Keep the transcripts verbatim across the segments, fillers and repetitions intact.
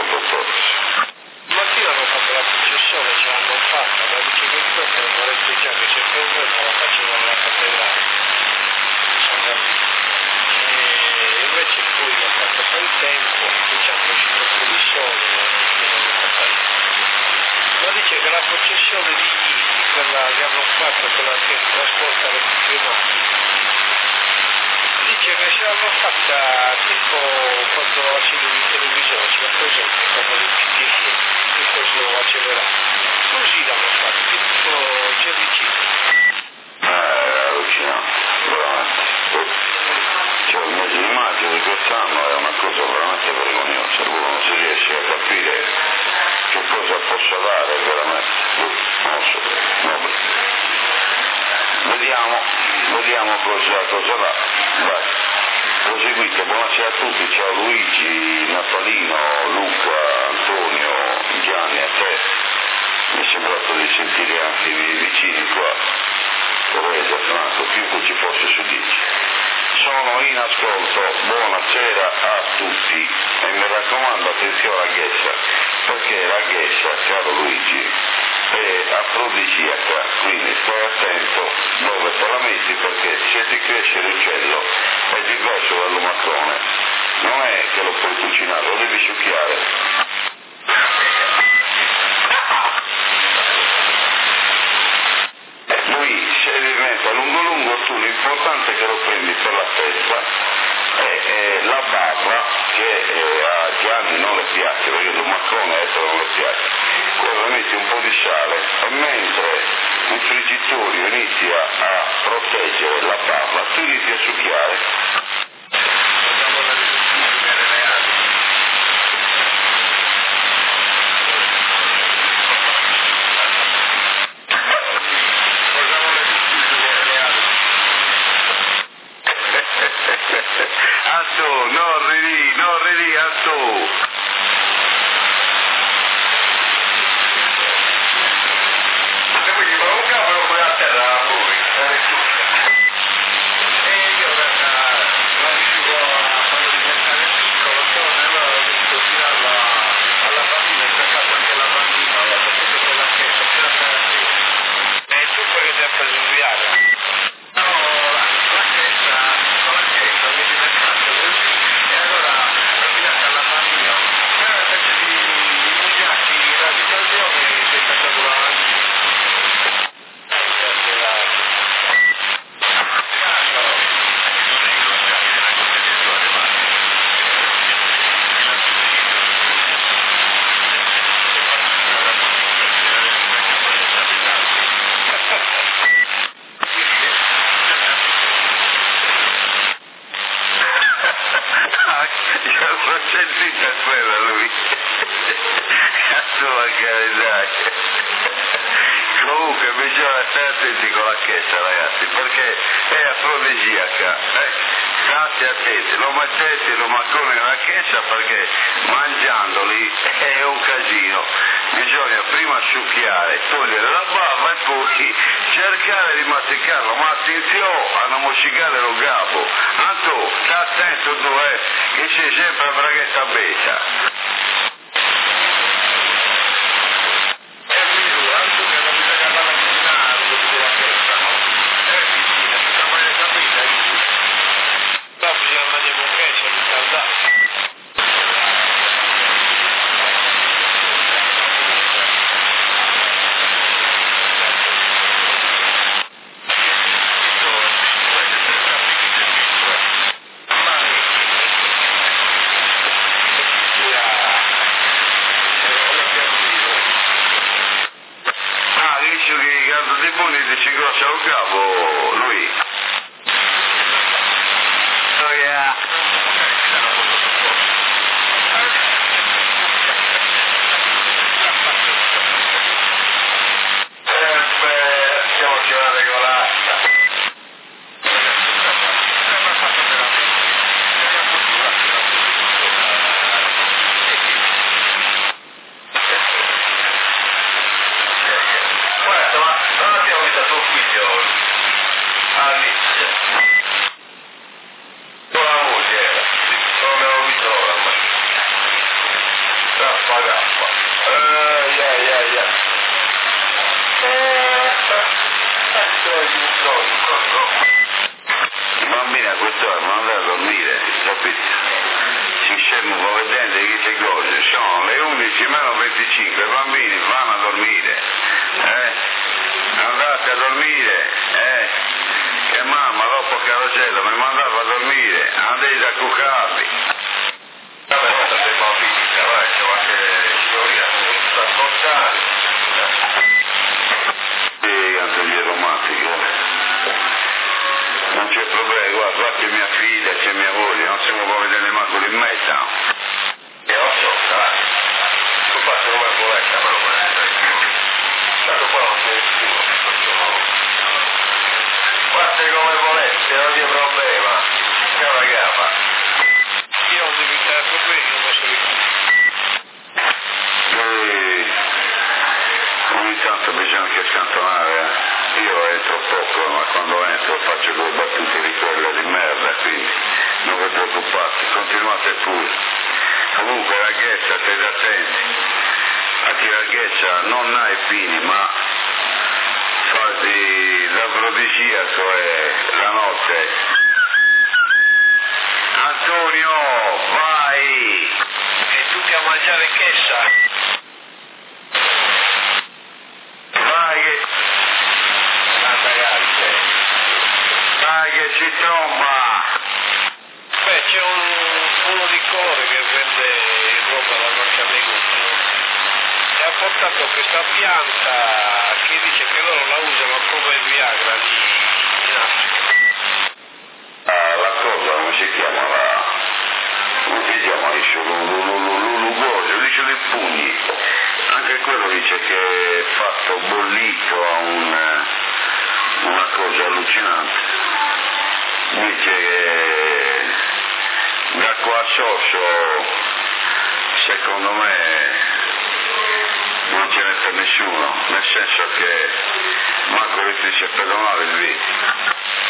dottore. Mattina hanno fatto la processione, ce l'hanno fatta, ma dice che il corpo è parecchio già che c'è un giorno la facevano alla cattedrale. Sono andato. E invece poi ho fatto poi il tempo, diciamo che ci troppo di sole e non ho fatto. Ma dice che la processione di ieri, quella che hanno fatto, quella che trasporta le primati, dice che ce l'hanno fatta tipo quando accedevi il televisore, c'è presente quando li il coso accelerato. Così l'hanno fatto, tipo c'è vicino. Eh, allucinante, veramente. Cioè il mese di maggio di quest'anno è una cosa veramente vergognosa, uno non si riesce a capire che cosa possa dare veramente. Non lo so, no. Vediamo, vediamo cosa, cosa dà. Vai. Proseguite, buonasera a tutti, ciao Luigi, Natalino, Luca, Antonio, Gianni, a te. Mi è sembrato di sentire anche i miei vicini qua, Teresa, Franco, chiunque ci fosse su dieci. Sono in ascolto, buonasera a tutti e mi raccomando attenzione alla ghessa, perché la ghessa, caro Luigi, è afrodisiaca, quindi stai attento dove te la metti, perché se ti cresce l'uccello è diverso dal lumacone, non è che lo puoi cucinare, lo devi succhiare. Lui se diventa lungo lungo tu l'importante è che lo prendi per la testa e, e la barra che eh, a Gianni non le piace, perché il lumacone etero non le piace, quello metti un po' di sale e mentre il friggitorio inizia a proteggere la barra tu inizi a succhiare. Atto, non ridi, non ridi, atto. Se quindi ma un capo lo puoi a terra poi. E io non riuscivo a farlo diventare piccolo, allora ho dovuto girarla alla bambina, ho cercato anche la bambina, ho saputo che la chiesa, c'era stata qui. E tu poi che ti hai preso un viaggio? Sentite quella lui. Cazzo la carità. Comunque bisogna stare attenti con la chessa, ragazzi, perché è afrodisiaca. Eh? State attenti, lo mettete lo maccone nella chessa perché mangiandoli è un casino. Bisogna prima succhiare, togliere la bava e poi cercare di masticarlo, ma attenzione a non moccicare lo gabbo. Anto, sta attento dove che sei sempre a braghetta beta. Yeah. a quest'ora, ma andare a dormire, capito? Si scemo povedente che c'è cose, sono le undici meno venticinque, i bambini vanno a dormire, eh? Andate a dormire, eh? Che mamma dopo Carosello mi mandava a dormire, andate a cuccarli. Vabbè, guarda, sei bambini, vai, c'è qualche signoria, sta scontare. E anche gli romantici, non c'è problema, guarda, qua c'è mia figlia, c'è mia moglie, non si può vedere manco in mezzo. E lo so, dai, tu fate come volete, ma non è. Tanto qua non c'è nessuno, fate come volete, non c'è problema, che una gaffa. Io ho evitato problemi, non posso E ogni tanto bisogna anche scantonare. Io entro poco, ma quando entro faccio due battute di quelle di merda, quindi non vi preoccupate, continuate pure. Comunque la ghiaccia, state attenti, anche la ghiaccia non ha i pini, ma fa di l'afrodisiaco e la notte. Antonio, vai! E tutti a mangiare chessa. Dai che si tromba! Beh, c'è un, uno di Core che vende roba dal nostro amico e ha portato questa pianta che dice che loro la usano come il Viagra lì in Africa. Ah, la cosa come si chiama la... come si chiama dice l'ugosio, dice dei pugni. Anche quello dice che è fatto bollito a un, una cosa allucinante. Dice che da qua a Sosso secondo me non ce n'è per nessuno, nel senso che manco riesce a perdonare il vita.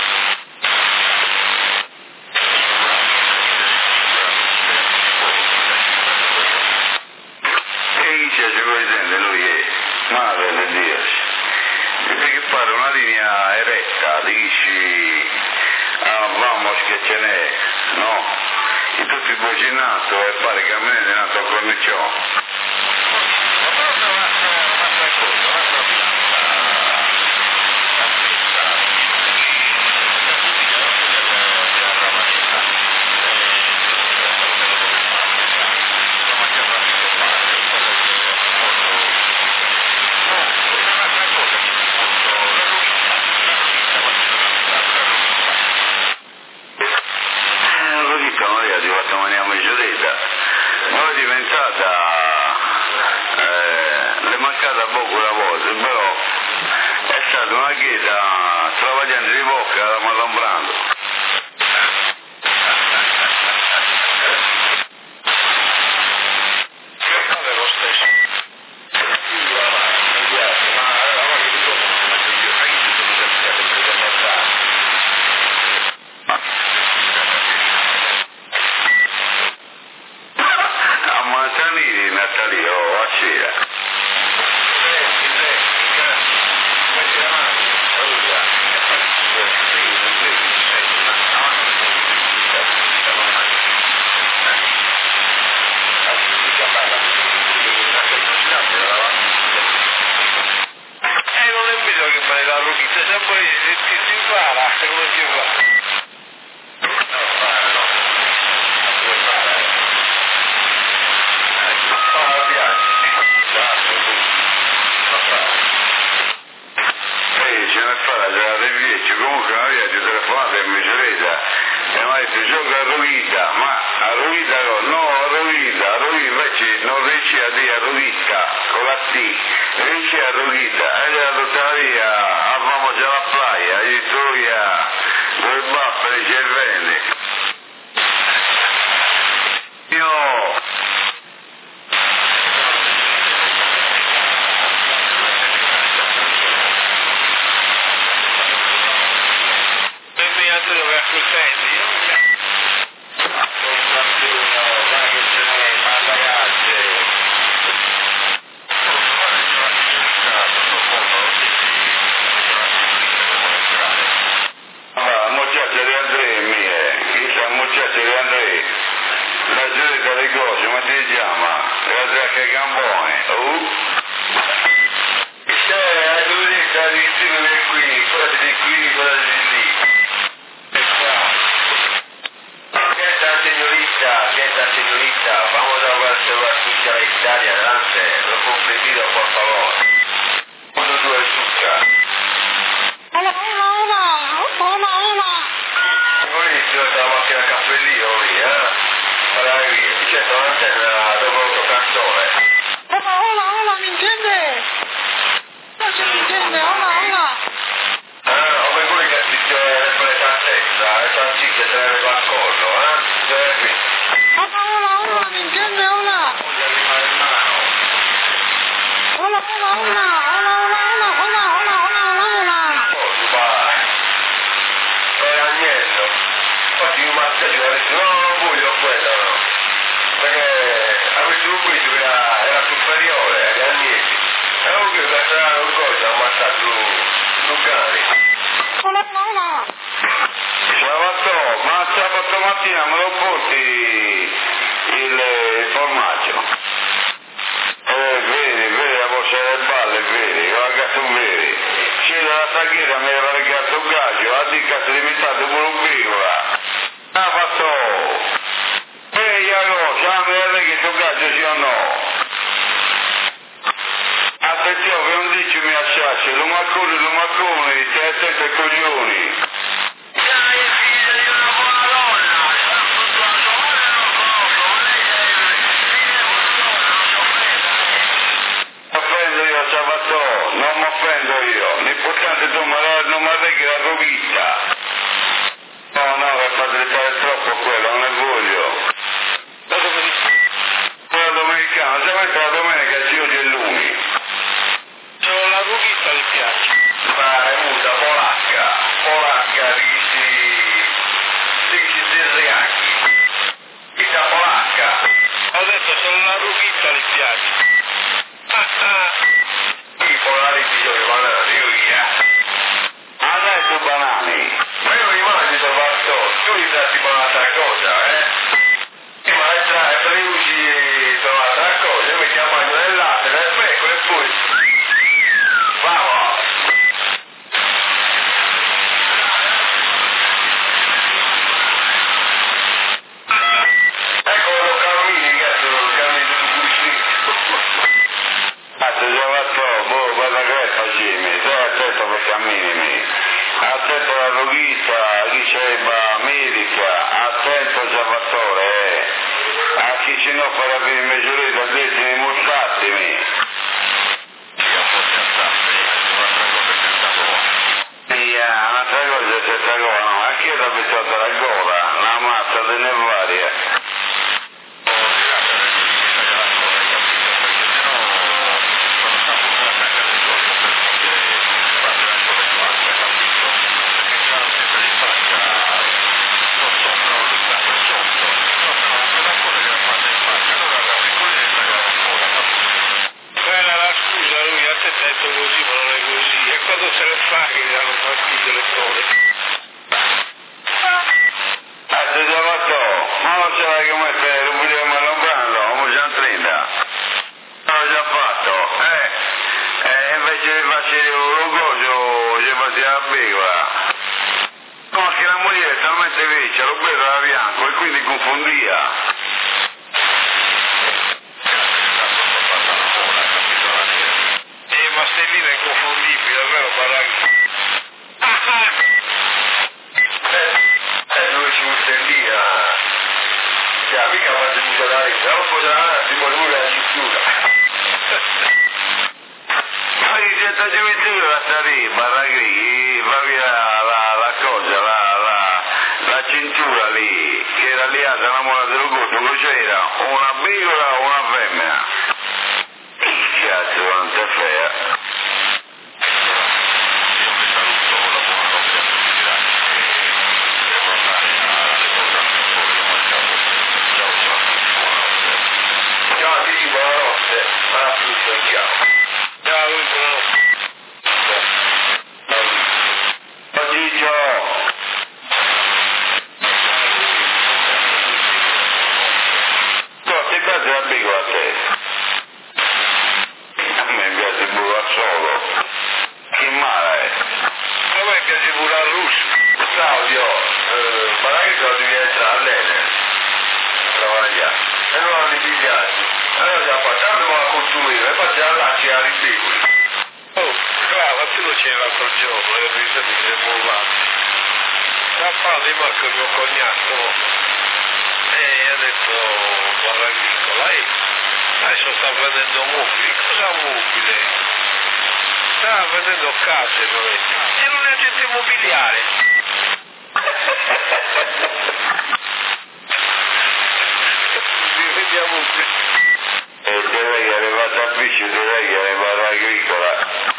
E dice se vuoi intendere lui è madre del Dio, perché fare una linea eretta, dici ah, vamos che ce n'è, no? E tutti i bocinato e pare che a me è nato a cornicione. Noi è diventata eh, le mancata poco la voce, però è stata una chiesa travagliante di bocca da Marlon Brando. Non è lo stesso. Natalio a sera. E non è vero che fai la rughita, se poi ti si impara, come si fa? Comunque una via ti telefonata in miserita e mi ha detto gioca a Ruita, ma a Ruita no, a Ruita, a Ruita invece non riesce a dire a Ruita con la T, riesce a Ruita, e gli ha detto via, avamo già la playa, gli troia, due baffe di cervelli. Io... si chiama? Grazie a che Gambone. Uh? C'è, tu dici, la dizione di qui, quella di qui, quella di lì. Piensa señorita, piensa señorita, vamos a ver la escuchar la Italia adelante, lo comprendido por favor. Uno, due, azúcar. Hola, hola, hola, hola, hola. Buonissimo, la macchina a caffè lì, lì, eh? Allora, qui, certo, non c'è una dopo canzone. Hola, hola, hola, mi entiende? No se mi entiende, hola, hola. Ah, come quelli che si dice per le salsetta, le salsicce se le va al collo, eh? Cioè qui. Hola, hola, hola, mi entiende, hola. Voglia rimane in mano. Hola, hola, hola, hola, hola, hola, hola, hola, hola, hola. Oh, Dubai. Sono agnello. Infatti io mazza ci adesso, no, non voglio quello, no. Perché avessi un video che era, era superiore agli agnelli. E non che sarà un coso ammazzato su, su cani. Hola, hola, hola. Sabato, ma sabato mattina me lo porti il formaggio? Eh, vedi, vedi la voce del balle, vedi, guarda tu vedi. C'è la taghiera, mi aveva regalato un gaggio, a di cazzo è diventato pure un piccola. Sabato! Ehi, Iago, già mi aveva regalato un gaggio, sì o no? Attenzione, che non dici mi asciacci, lo maccone, lo maccone, stai attento ai coglioni. Sabato, non mi offendo io, l'importante è che non mi arreghi la rovita. No, no, per facilitare troppo quello, non ne voglio. Quella domenicana, se mette la domenica ci oggi è luni. C'ho la rovita, mi piace. Ma è muta, polacca, polacca, dici, dici zirriacchi. Vita polacca. Ho detto, c'ho la rovita, mi piace. Ah, ah. I polari di giochi banani, io via. Adesso banani. Ma io mi mangio Salvatore, tu mi dai tipo un'altra cosa, eh? Ma è tra, è per uscire un'altra cosa, io mi chiamo nel latte, nel frecco e poi... Vamo! Eccolo cammini, cazzo, cammini su cuscino. Cazzo, già fatto, boh, guarda che facimi, stai attento per camminimi. Attento alla roghista, chi c'è la medica, attento Salvatore, eh. A chi ce n'ho per avere i misurati a dirti mostrartimi. Via, un'altra cosa è questa cosa, no, anche io l'ho pensata la gola, la mazza delle varie. Quella la scusa, lui a te ha detto così, ma non è così. E quando se ne fa che gli danno fastidio le cose? Ah, ti già fatto? Ma non sai come stai, non vogliamo allontanarlo, come già trenta. L'ho già fatto, eh? E invece di fare un coso, ci faceva la piccola. No, che la moglie è talmente vecchia, lo vedo da bianco e quindi confondia. Eh, ma Stellina è inconfondibile, almeno Baraghi. Eh, eh, dove ci vuole lì a... Cioè, mica faccio di giocare, se non può giocare, si può lui la cintura. Ma di setta cintura la sta lì, Baraghi, va via la, la cosa, la, la, la cintura lì, che era lì a innamorata del corpo, che c'era una piccola o una femmina. Cazzo, quanto è fea. Ciao, ti dico buonanotte, ma la più ciao. Ciao, lui buonanotte. Oggi ciao. No, ti piace la a l'Enel, a lavorare, e non hanno i biglietti. Allora già facciamo la consumire, e facciamo là, ci ha ripicoli. Oh, claro, ma tu lo c'era l'altro giorno, e mi sembra che si muovato. Da parte di Marco il mio cognato, e ha detto, guarda Nicola, e adesso sta vendendo mobili, cosa mobile? Sta vendendo case, e non è agente immobiliare. Vediamo qui. E direi che è arrivata a bici, direi che è arrivata agricola.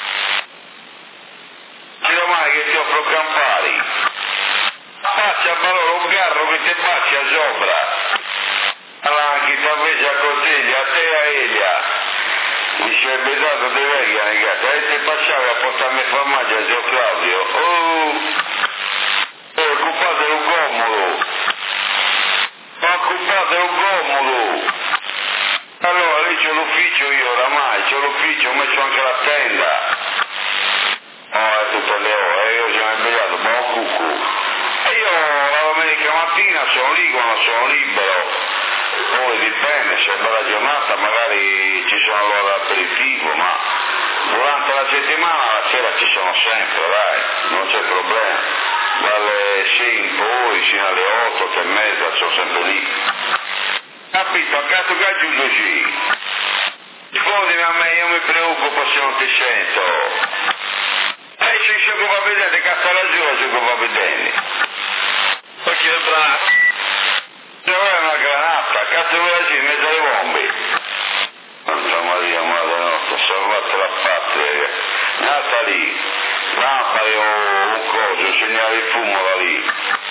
Ti domani che ti offro Campari. Faccia valore un carro che ti bacia sopra. Allora chi ti invece a consiglia, a te e a Elia. Dice il besato di vecchia negata, e ti passavi a portarmi formaggio a zio Claudio. Oh, oh, occupate un comodo. Occupate un comodo. Allora lì c'è l'ufficio io oramai, c'è l'ufficio, ho messo anche la tenda. Oh, è tutte le ore, io sono svegliato, buon cucù. E io la domenica mattina sono lì quando sono libero. Poi dipende, se è bella giornata magari ci sono l'ora d'aperitivo, ma durante la settimana la sera ci sono sempre, dai, non c'è problema. Dalle sei in poi fino alle otto, otto e mezza sono sempre lì. Capito, a caso che aggiungo così. Scusami a me, io mi preoccupo se non ti sento. E se ci occupa vedere, cazzo la giù, ci occupa vedere. Perché è bravo. C'è una granata, cazzo vuoi agire in mezzo alle bombe? Santa Maria, madre nostra, salvate la patria. Nata lì, lampade o un coso, un segnale di fumo da lì.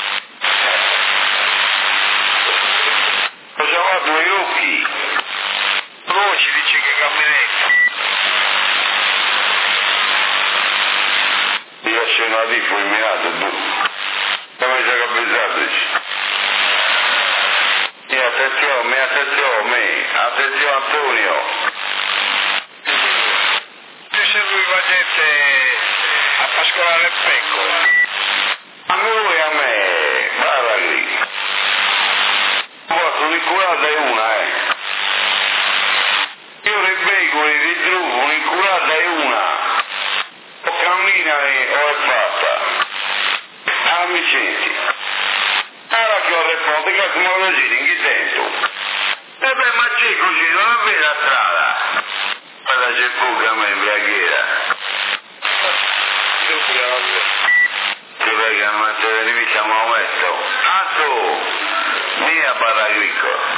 Cosa va due occhi? Oh, ci dice che camminetta. Io sono lì fulminato, tu. Come sei capitato? Attenzione, attenzione, attenzione Antonio. Tu serviva gente a pascolare il pecore. A noi a me, guarda lì. Guarda, un'inculata è una, eh. Io le pecore di truvo, un'inculata è una. O cammina o è fatta. Ah, mi senti? Allora che ho risposto, che come lo dici, in che senso? E beh, ma c'è così, non è vera la strada. Guarda c'è poca a me, imbriaghiera. Che perché non mette le riviste a momento. Tanto, mia barra agricola.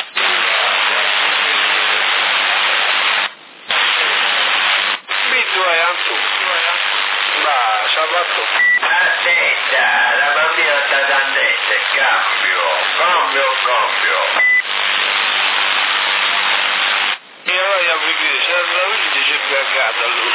Mi tu hai anche. Ma, salvato. Aspetta, la bambina sta dandente, cambio, cambio, cambio. E allora io vi dico, se la vedi c'è cagata lui.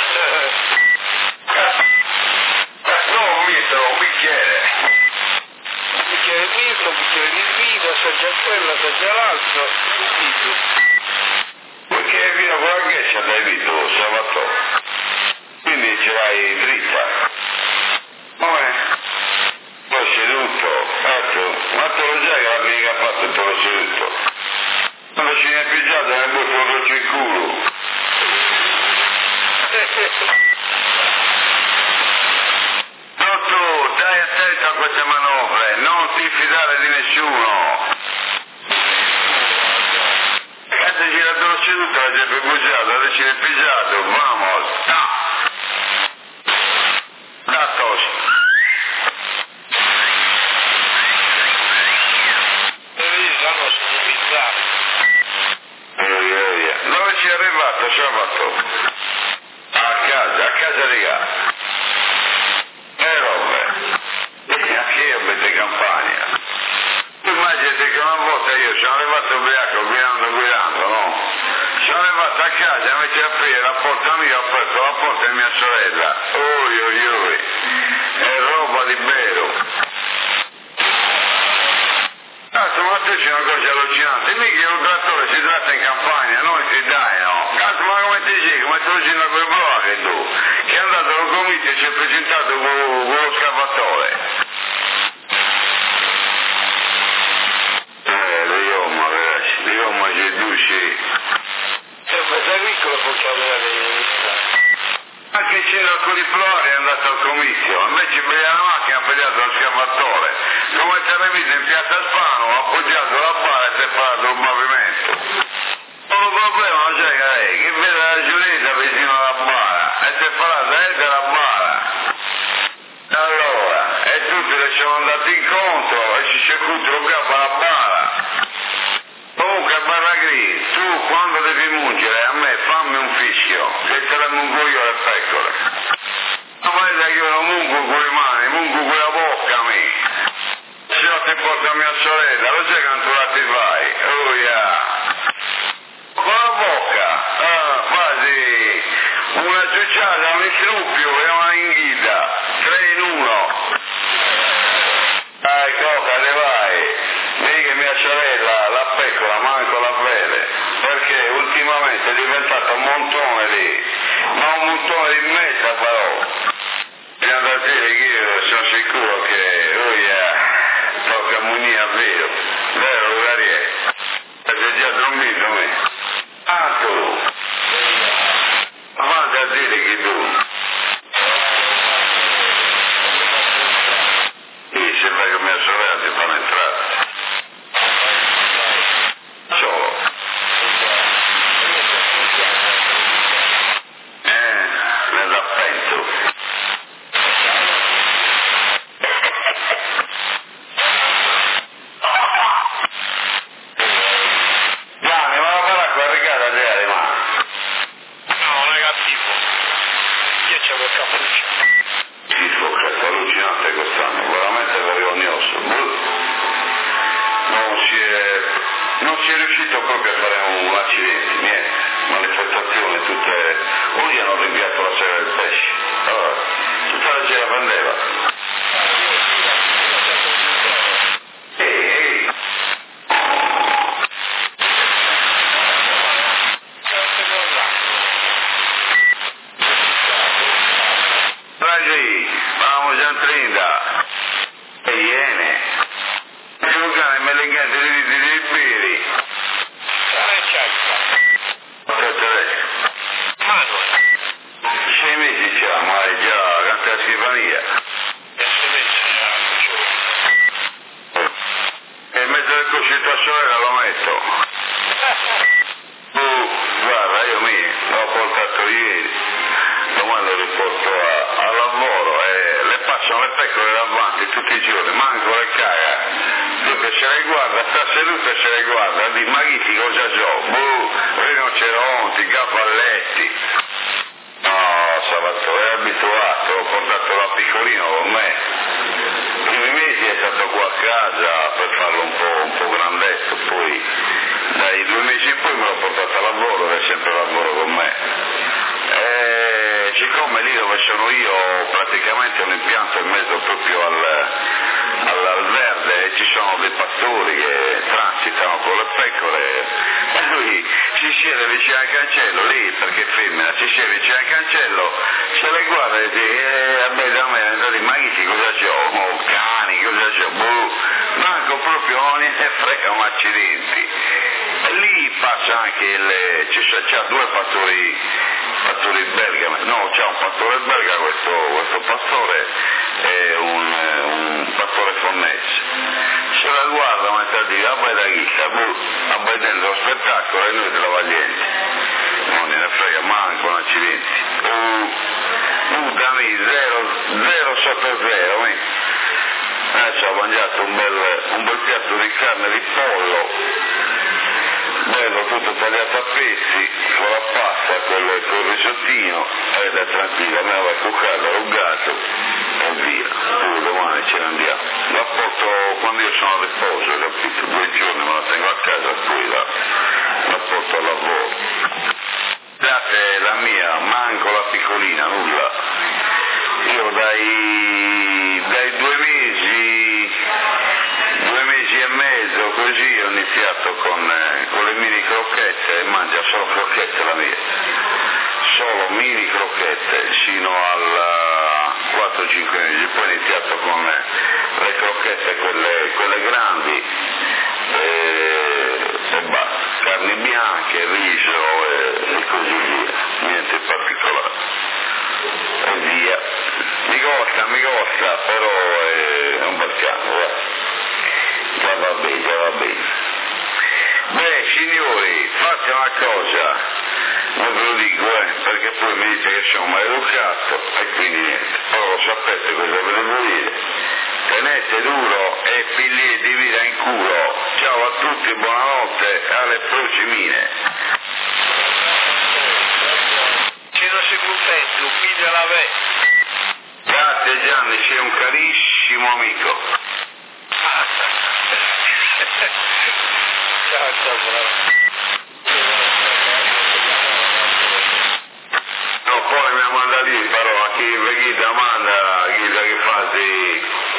No, un litro, un bicchiere. Un bicchiere di misto, un bicchiere di vino, assaggia quello, assaggia l'altro, tutto. Perché il vino con la ghiaccia dai visto, Salvatore. Quindi ce l'hai dritta. Come? Poi seduto, fatto, ma te lo sai che la mica ha fatto te lo seduto. Quando ci ne è pigiato nel butto lo faccio in culo. Dottor, dai attento a queste manovre, non ti fidare di nessuno. Cazzo ci l'ha dello seduto, l'ha già pigiato, adesso ci ne è pigiato, vamos, no. Datos. Dove ci è arrivato sabato? A casa, a casa di casa. E robe. E anche io avete campagna. Tu immaginate che una volta io sono arrivato ubriaco guidando guidando, no? Sono arrivato a casa, mi ci aprire la porta mia, ho aperto la porta di mia sorella. Oi oi oi. È roba di vero. Cazzo, ma te c'è una cosa allucinante, mica un trattore si tratta in campagna, noi si dai, no? Cazzo, ma come ti dici, come te lo dici da quel bravo che tu, che è andato al comizio e ci è presentato con, con lo scavatore. di Flori è andato al comizio, invece per la macchina ha appoggiato al scavatore, come si era visto in piazza Spano, ha appoggiato la bara e si è fatto un movimento. Un problema non c'è che lei, chi vede la Giulietta vicino alla bara e si è parlato da la bara. Allora, e tutti le siamo andati incontro e ci si è cucciato la bara. Comunque, Barragri, tu quando devi mungere a me fammi un fischio, che te la mungo io le pecore. Ma vedete che io non mungo con le mani, mungo con la bocca, mi. Se io ti porto a mia sorella, lo sai quanto la ti fai? Oh yeah. Con la bocca, ah, quasi una ciucciata, un istruppio e una inghita, tre in uno. Dai, coca, le vai. Vedi che mia sorella, la pecora, manco la vede, perché ultimamente è diventato un montone lì, ma un montone di mezza parola. Bisogna da dire che io sono sicuro che lui è tocca munire a vero, vero Gabriele? Perché già dormito me. Ah tu, avanti a dire che tu. Sì, sembra che mia sorella ti fanno entrare. Solo. Eh, ne da penso. Gianni, ma la farà caricata te alle mani? No, negativo. Io c'avevo il cappuccio. Schifo, questo è allucinante quest'anno, veramente vergognoso. Non si è, non si è riuscito proprio a fare un accidente, niente, manifestazioni tutte, o gli hanno rinviato la sera del pesce, allora, tutta la sera prendeva. Ehi, ehi. Raggi, vamos a trenta. E iene. Giocare melegante di di di biri. Manuel. Sei mesi c'ha, ma è già canta a Stefania. E in mezzo al cuscino a sorella lo metto. Tu, guarda, io mi l'ho portato ieri, domani lo riporto a, a lavoro e le passano le pecore davanti tutti i giorni, manco le caga. Tu che se le guarda, sta seduta e se le guarda, di ma chi cosa so? Buh, rinoceronti, cavalletti. No, Salvatore, è abituato, ho portato la piccolina con me. I primi mesi è stato qua a casa per farlo un po', un po' grandetto, poi dai due mesi in poi me l'ho portato a lavoro, è sempre a lavoro con me. E siccome lì dove sono io praticamente è un impianto in mezzo proprio al, al, al verde e ci sono dei pastori che transitano con le pecore e lui si siede vicino al cancello lì perché è femmina, si siede vicino al cancello, se le guarda e dice eh, a me da me è ma chi cosa c'ho? Oh, cani, cosa c'ho? Boh, manco proprio non ne frega un accidenti. E lì passa anche il, c'ha due pastori, pastori belga, no c'è un pastore belga, questo, questo pastore è un, un pastore fonnese. Se la guarda mentre dice a da chi sta, a vedendo lo spettacolo e noi te la vaglienti. Non ne frega manco un accidenti. Uh, uh, Dani, zero, zero sotto zero, mi. Adesso ho mangiato un bel, un bel piatto di carne di pollo, bello tutto tagliato a pezzi, con la pasta, con il risottino, ed è tranquillo, a me va cuccato, rugato e via. Poi domani ce ne andiamo. La porto quando io sono a riposo, capito? Due giorni me la tengo a casa, poi la, la porto al lavoro. Date la mia, manco la piccolina, nulla. Io dai, dai due mesi, due mesi e mezzo così ho iniziato con, eh, con le mini crocchette e mangia solo crocchette la mia. Solo mini crocchette sino alla quattro cinque mesi, poi ho iniziato con le, le crocchette quelle, quelle grandi e, e basta, carni bianche, riso e, e così via, niente in particolare. e via. Mi costa, mi costa, però è un bel campo, eh. Già va bene, già va bene. Beh, signori, fate una cosa, non ve lo dico, eh, perché poi mi dite che sono maleducato e quindi niente. Però lo sapete cosa ve devo dire. Tenete duro e pigli di vita in culo. Ciao a tutti, buonanotte, alle prossime. Se non sei contento, piglia la ve. Grazie Gianni, sei un carissimo amico. Ciao, ciao, bravo. No, poi mi manda lì, però a chi vegita manda, chi sa che fa, sì.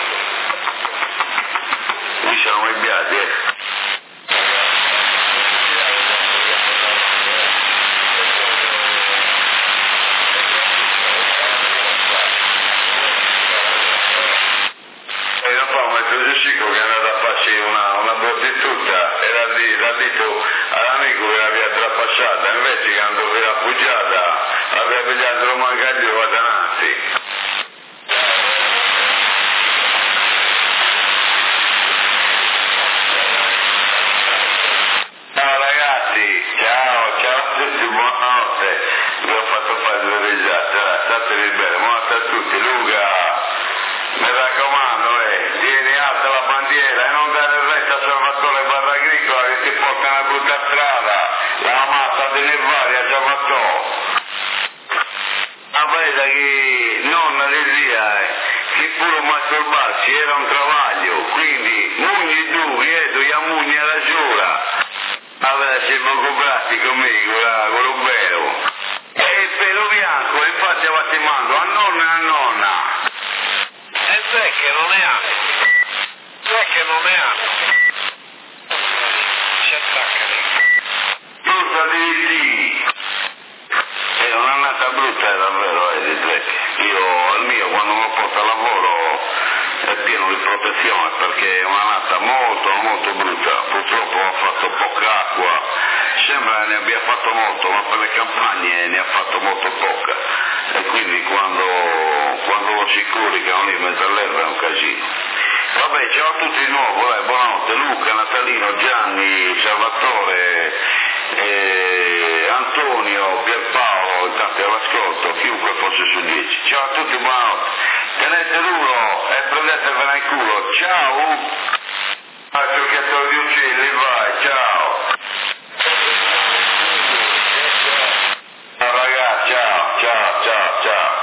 Mi siamo inviati, eh. Chico che è andato a farci una, una prostituta e l'ha detto all'amico che l'aveva trapassata, invece che quando era appoggiata aveva pigliato lo mancaggio di Vatanazzi. Ciao ragazzi, ciao, ciao a tutti, buonanotte, vi ho fatto fare due risate, statemi bene, buonanotte a tutti, Luca. Mi raccomando, eh, tieni alta la bandiera e non dare il resto a Salvatore Barra Agricola che ti porta una brutta strada, la massa di Nervaria già fatto. Ma veda che nonna diceva eh, che pure masturbarsi era un travaglio, quindi mugni tu, chiedo, io mugni alla giura. Allora siamo comprati con me, con lo vero. E il pelo bianco, infatti va ti mando a nonna e a nonna. E sai che non è anno, sai che non è anno, si attacca lì. Brutta di sì, è un'annata brutta è davvero, eh, di tre. Io al mio quando mi porto a lavoro è pieno di protezione perché è un'annata molto molto brutta, purtroppo ha fatto poca acqua, sembra ne abbia fatto molto, ma per le campagne ne ha fatto molto poca e quindi quando, quando lo si curicano lì in mezzo all'erba è un casino. Vabbè, ciao a tutti di nuovo, eh, buonanotte, Luca, Natalino, Gianni, Salvatore, eh, Antonio, Pierpaolo, intanto all'ascolto, chiunque fosse su dieci. Ciao a tutti, buonanotte, tenete duro e prendetevela in culo, ciao! Ah, giochiatore di uccelli, vai, ciao! Ciao ragazzi, ciao, ciao, ciao, ciao!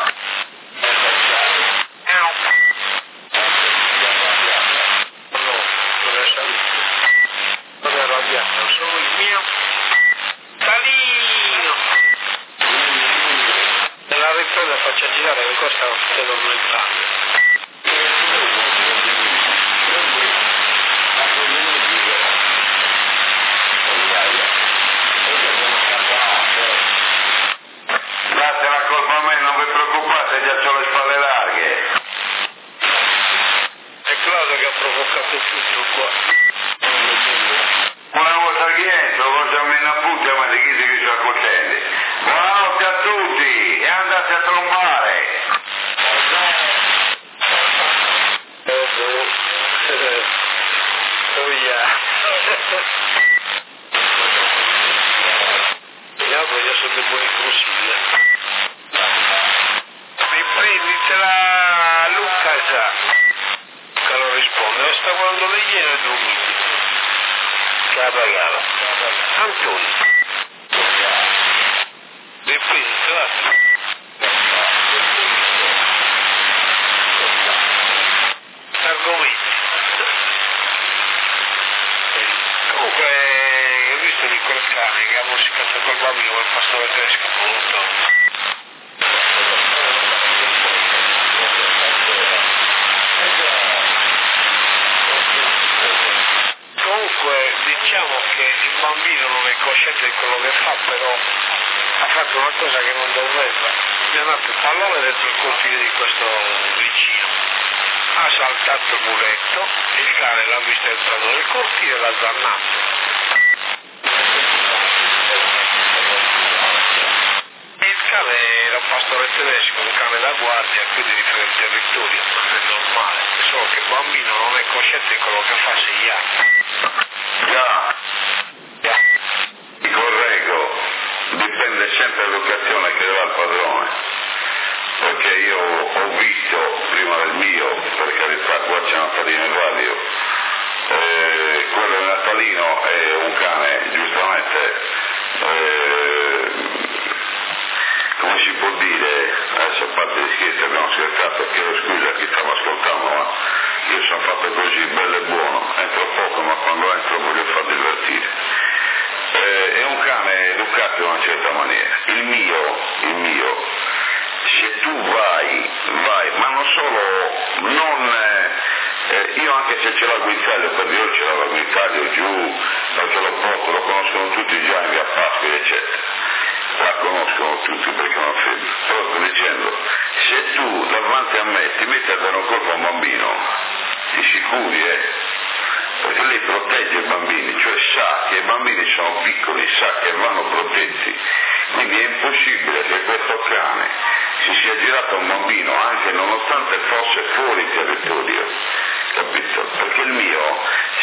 Sono il mio Talino. Nella ripresa faccia girare le cose che non entrare. Date la colpa a me, non vi preoccupate, già ho le spalle larghe. È Claudio che ha provocato tutto qua. Una volta che entro, cosa me ne appunto, ma di chi si sono accorgenti. Buonanotte a tutti e andate a trombare. Oh boh. Oh yeah. Io voglio sempre buoni consigli. Riprenditela Luca già. Luca non risponde, non sta guardando le iene e dormite. Che ha pagato. Antonio. Riprenditela. Argomenti. Comunque, ho visto di quel cane che ha musicato col bambino come il pastore tedesco, appunto. Comunque, diciamo che il bambino non è cosciente di quello che fa, però ha fatto una cosa che non doveva. Gli ha dato il pallone dentro il cortile di questo vicino. Ha saltato il muretto, il cane l'ha visto entrare nel cortile e l'ha zannato. Il cane era un pastore signore tedesco, un cane da guardia, quindi difende il territorio, è normale, solo che il bambino non è cosciente di quello che fa sei anni. Già, ti correggo, dipende sempre dall'educazione che dà il padrone, perché io ho visto prima del mio, per carità, qua c'è Natalino in radio, eh, quello di Natalino è un cane, giustamente, eh, come si può dire, adesso a parte di scherzi abbiamo scherzato, chiedo scusa a chi stava ascoltando, ma io sono fatto così bello e buono, entro poco ma quando entro voglio far divertire. Eh, è un cane educato in una certa maniera, il mio, il mio, se tu vai, vai, ma non solo, non, eh, io anche se ce l'ho a Guinzaglio, per dire io ce l'ho a Guinzaglio giù, perché lo porto, lo conoscono tutti già in via Pasqua, eccetera. La conoscono tutti perché è una femmina, però sto dicendo, se tu davanti a me ti metti a dare un colpo a un bambino, ti sicuri, eh? Perché lei protegge i bambini, cioè sa che i bambini sono piccoli, sa che vanno protetti, quindi è impossibile che questo cane si sia girato a un bambino anche nonostante fosse fuori territorio, capito? Perché il mio,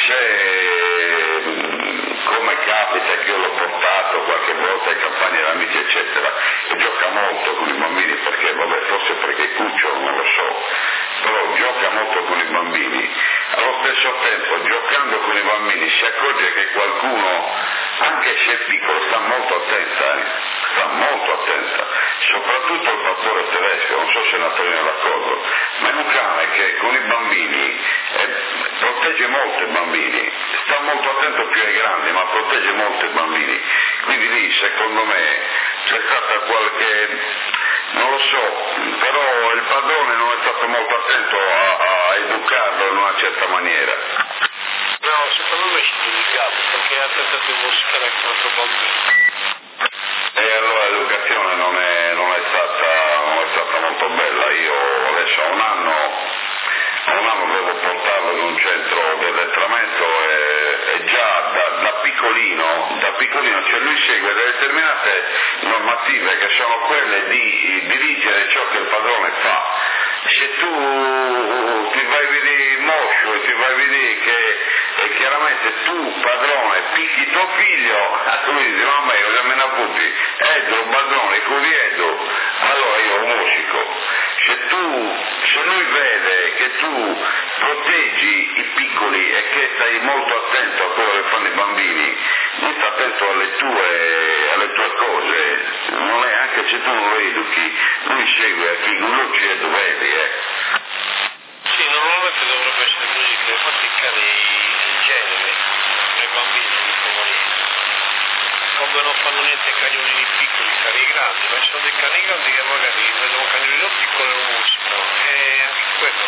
se come capita che io l'ho portato qualche volta in campagne d'amici eccetera, e gioca molto con i bambini, perché vabbè forse perché è cucciolo, non lo so, però gioca molto con i bambini, allo stesso tempo giocando con i bambini si accorge che qualcuno, anche se è piccolo, sta molto attenta, eh? sta molto attenta, soprattutto il fattore tedesco, non so se Natalino è d'accordo, ma è un cane che con i bambini eh, protegge molto i bambini, sta molto attento più ai grandi, ma protegge molto i bambini, quindi lì secondo me c'è stata qualche, non lo so, però il padrone non è stato molto attento a, a educarlo in una certa maniera. No, secondo me ci giudicato, perché ha tentato di mostrare anche un altro bambino. E allora l'educazione non è, non è stata, non è stata molto bella. Io adesso a un anno, a un anno devo portarlo in un centro di addestramento e, e già da, da piccolino, da piccolino, cioè lui segue delle determinate normative che sono quelle di dirigere ciò che il padrone fa. Se tu ti vai a vedere moscio e ti vai a vedere che e chiaramente tu padrone picchi tuo figlio, tu mi dici mamma io già me ne appunti, Edo, padrone, curiedo, allora io ho un musico. Se tu, se lui vede che tu proteggi i piccoli e che stai molto attento a quello che fanno i bambini, lui sta attento alle tue, alle tue cose, non è, anche se tu non lo educhi, lui segue a chi non lo c'è doveri, eh. Sì, normalmente dovrebbe essere così, che infatti i cani in genere, i bambini non fanno niente. Come non fanno niente i cagnolini piccoli, i cani grandi, ma ci sono dei cani grandi che magari vedono un cagnolino piccolo e lo musicano, e anche quello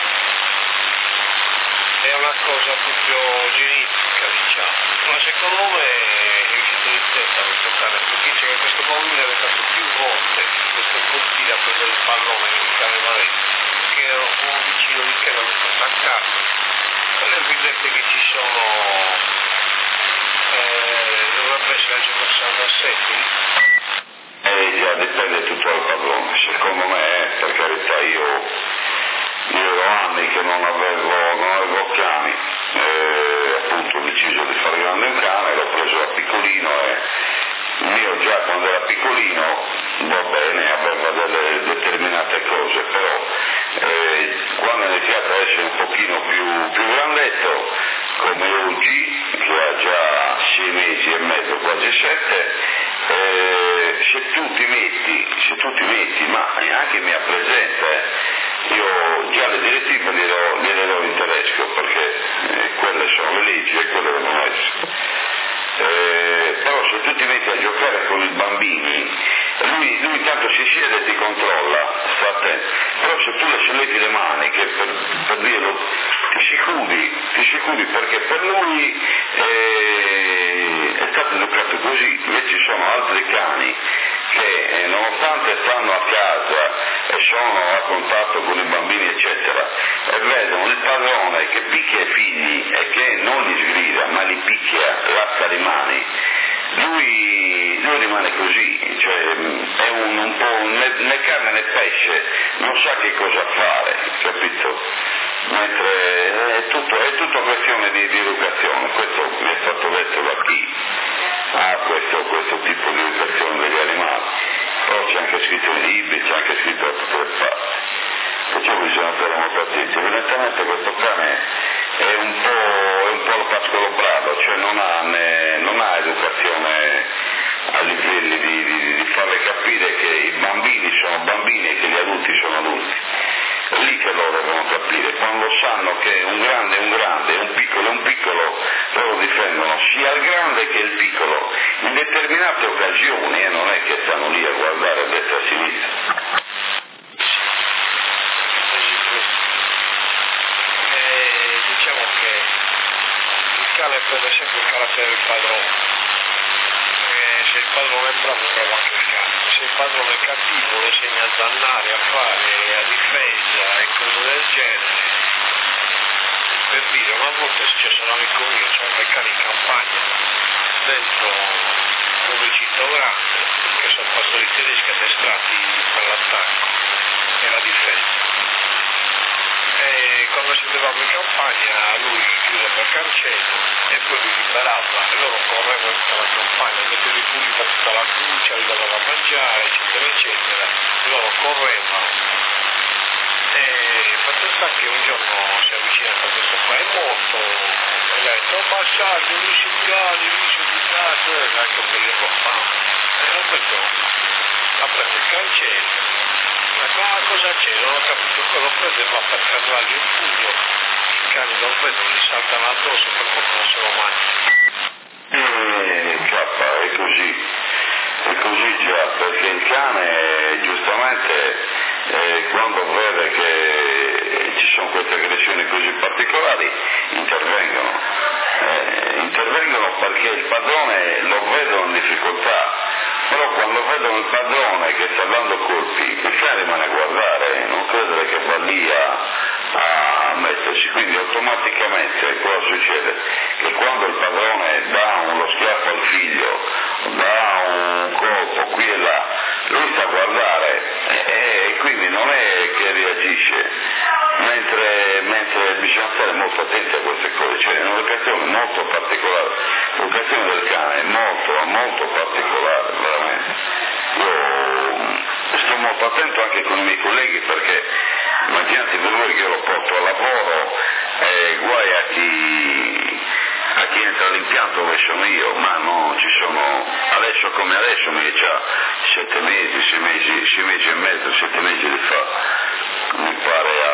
è una cosa proprio genetica, diciamo. Ma secondo me è uscito di testa questo cane, perché dice che questo bambino è stato più volte questo portire a prendere il pallone che mi aveva detto, che ero un vicino di che l'hanno fatto attaccato. Però è evidente che ci sono, eh, dovrebbe essere la giocazione da sette. Eh già, dipende tutto dal padrone, secondo me, eh, per carità, io, io ero anni che non avevo, non avevo cani, eh, appunto ho deciso di fare grande un cane, l'ho preso da piccolino e il mio già quando era piccolino va bene, aveva delle determinate cose, però eh, quando è iniziato a essere un pochino più, più grandetto, come oggi, che ha già sei mesi e mezzo, quasi sette, eh, se tu ti metti, se tu ti metti, ma anche mi ha presente, io già le direttive le do, le do in tedesco perché eh, quelle sono le leggi e quelle devono essere. Eh, però se tu ti metti a giocare con i bambini, lui, lui intanto si siede e ti controlla, sta attento, però se tu le sollevi le mani, che per, per dirlo, ti sicuri, ti sicuri perché per lui eh, è stato educato così, invece ci sono altri cani che eh, nonostante stanno a casa e sono a contatto con i bambini eccetera e vedono il padrone che picchia i figli e che non li sgrida ma li picchia, lascia le mani, lui, lui rimane così, cioè è un, un po' né, né carne né pesce, non sa che cosa fare, capito? Mentre è tutto, è tutto questione di, di educazione, questo mi è stato detto da chi ha questo, questo tipo di educazione degli animali, però c'è anche scritto nei libri, c'è anche scritto da tutte le parti, perciò bisogna stare molto attenti. Evidentemente questo cane è un po', è un po' lo pascolo brado, cioè non ha, né, non ha educazione a livelli di, di, di farle capire che i bambini sono bambini e che gli adulti sono adulti. È lì che loro devono capire, quando sanno che un grande è un grande, un piccolo è un piccolo, loro difendono sia il grande che il piccolo, in determinate occasioni, e eh, non è che stanno lì a guardare a destra e a sinistra. Eh, diciamo che il cane prende sempre il carattere del padrone, eh, se il padrone è bravo è bravo anche il cane, se il padrone è cattivo lo insegna a zannare, a fare, a difesa e cose del genere. Per dire, una volta è successo a un amico mio, c'era un cane in campagna dentro un recinto grande che sono pastori tedeschi addestrati per l'attacco e la difesa. E quando si trovava in campagna lui chiudeva il cancello e poi li liberava e loro correvano tutta la campagna, metteva i pugni per tutta la cuccia, li davano a mangiare, eccetera eccetera, e loro correvano. E fatto sta che un giorno si è avvicinato a questo qua, è morto, e lei ha detto, oh passaggio, lui si cani, lui si bucato, e lei che voglio con fame. E l'ho detto, ha preso il cancello. Ma qua cosa c'è? Non ho capito, quello prende e va per cantargli un pugno, i cani non vedono, gli saltano addosso, per poco non se lo mangiano. E cappa, è così, è così già, perché il cane giustamente eh, quando vede che ci sono queste aggressioni così particolari intervengono, eh, intervengono perché il padrone lo vedono in difficoltà. Però quando vedono il padrone che sta dando colpi, il cane rimane a guardare, non credere che va lì a, a mettersi, quindi automaticamente cosa succede? Che quando il padrone dà uno schiaffo al figlio, dà un colpo qui e là, lui sta a guardare e, e quindi non è che reagisce, mentre, mentre bisogna stare molto attenti a queste cose, cioè è un'educazione molto particolare, l'educazione del cane è molto, molto particolare, veramente. Io sto molto attento anche con i miei colleghi perché immaginate per voi che io lo porto al lavoro e guai a chi, a chi entra all'impianto dove sono io, ma no, ci sono, adesso come adesso mi c'ha sette mesi, sei mesi, sei mesi e mezzo, sette mesi di fa, mi pare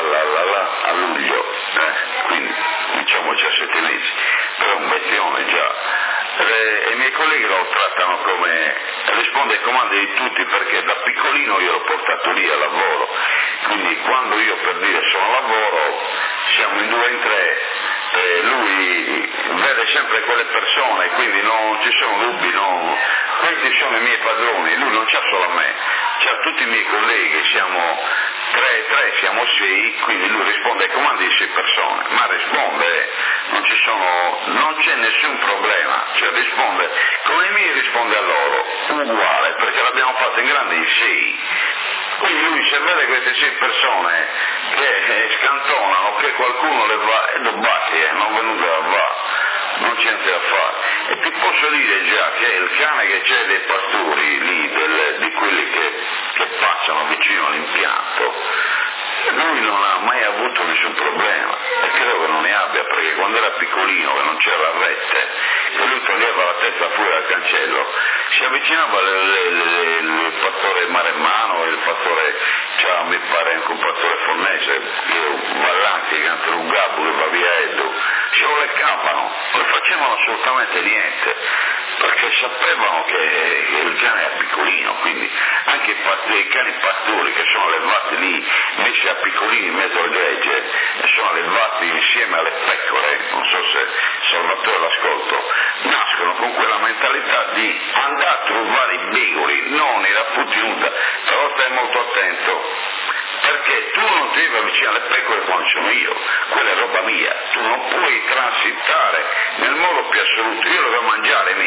a luglio, eh? Quindi diciamo già sette mesi, però è un bestione già. E i miei colleghi lo trattano come, risponde ai comandi di tutti perché da piccolino io l'ho portato lì a lavoro, quindi quando io per dire sono a lavoro siamo in due in tre e lui vede sempre quelle persone, quindi non ci sono dubbi, non, questi sono i miei padroni, lui non c'ha solo a me, c'ha tutti i miei colleghi, siamo tre e tre, siamo sei, quindi lui risponde ai comandi di sei persone, ma risponde, non ci sono, non c'è nessun problema, cioè risponde, come i miei risponde a loro, uguale, perché l'abbiamo fatto in grande in sei. Quindi lui se vede queste sei persone che eh, scantonano, che qualcuno le va, e lo batti, eh, non venuto a va, non c'è niente da fare. E ti posso dire già che il cane che c'è dei pastori lì, del, di quelli che, che passano vicino all'impianto, lui non ha mai avuto nessun problema e credo che non ne abbia, perché quando era piccolino che non c'era rete e lui toglieva la testa fuori dal cancello, si avvicinava il pastore maremmano, il pastore, cioè, mi pare anche un pastore fornese, Vallanti, che anche un gabbo che va via Edo, se lo leccavano, non facevano assolutamente niente, perché sapevano che, che il cane era piccolino, quindi anche i, i cani pastori che sono allevati lì, messi a piccolini in mezzo al gregge, e sono allevati insieme alle pecore, non so se Salvatore l'ascolto, nascono con quella mentalità di andare a trovare i begoli, non i rapputi nuda, però stai molto attento, perché tu non ti devi avvicinare alle pecore quando sono io, quella è roba mia, tu non puoi transitare nel modo più assoluto, io lo devo mangiare, mi.